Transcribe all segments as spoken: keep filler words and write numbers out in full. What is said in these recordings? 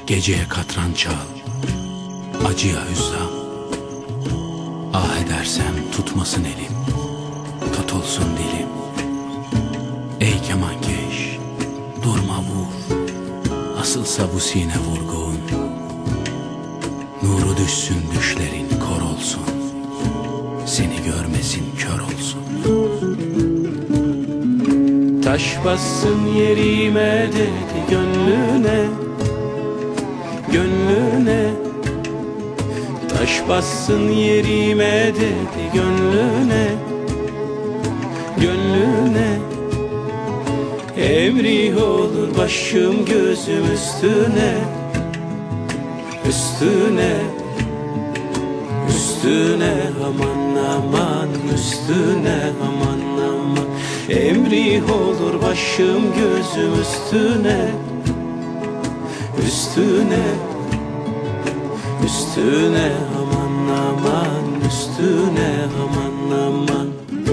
Geceye katran çal, acıya hüzzam. Ah edersem tutmasın elim, tutulsun dilim. Ey kemankeş, durma vur, asılsa bu sine vurgun. Nuru düşsün düşlerin, kor olsun, seni görmesin, kör olsun. Taş bassın yerime dedi gönlüne, gönlüne. Taş bassın yerime dedi gönlüne, gönlüne. Emri olur başım gözüm üstüne, üstüne, üstüne aman aman, üstüne aman aman. Emri olur başım gözüm üstüne, üstüne, üstüne aman aman, üstüne aman aman.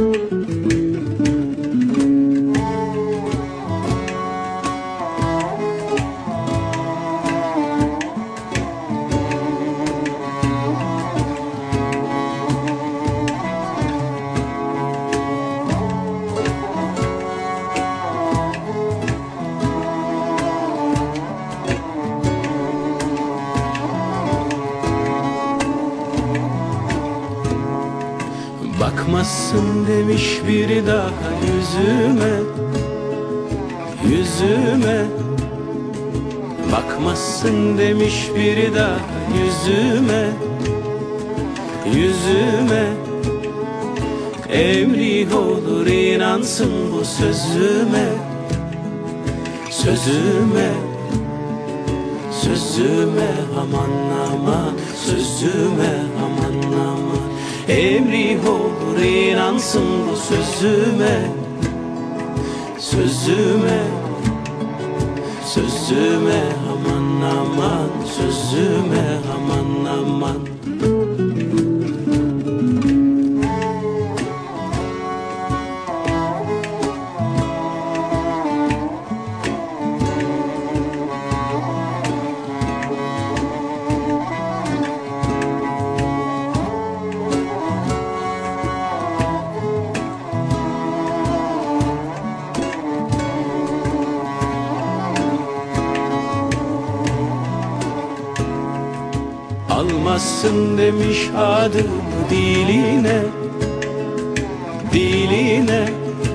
Bakmazsın demiş biri daha yüzüme, yüzüme. Bakmazsın demiş biri daha yüzüme, yüzüme. Emri olur inansın bu sözüme, sözüme, sözüme aman aman, sözüme aman aman. Emri olur inansın bu sözüme, sözüme, sözüme aman aman, sözüme aman aman. Almazsın demiş adımı diline, diline.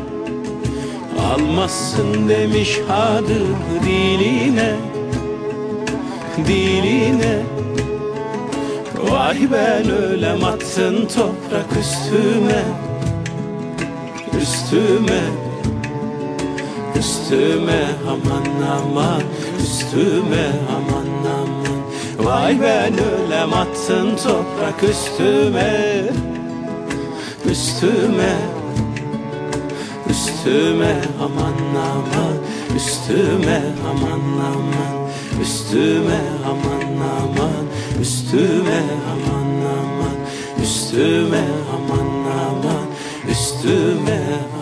Almazsın demiş adımı diline, diline. Vay ben ölem attın toprak üstüme, üstüme, üstüme aman aman, üstüme aman aman. Vay ben ölem attın toprak üstüme, üstüme, üstüme aman aman, üstüme aman aman, üstüme aman aman, üstüme aman aman, üstüme aman aman, üstüme